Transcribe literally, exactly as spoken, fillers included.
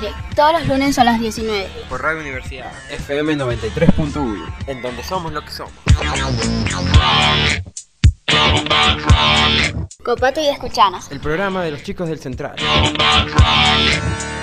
aire, todos los lunes a las diecinueve. Por Radio Universidad F M noventa y tres punto uno, en donde somos lo que somos. Copate y escuchanos. El programa de los chicos del Central.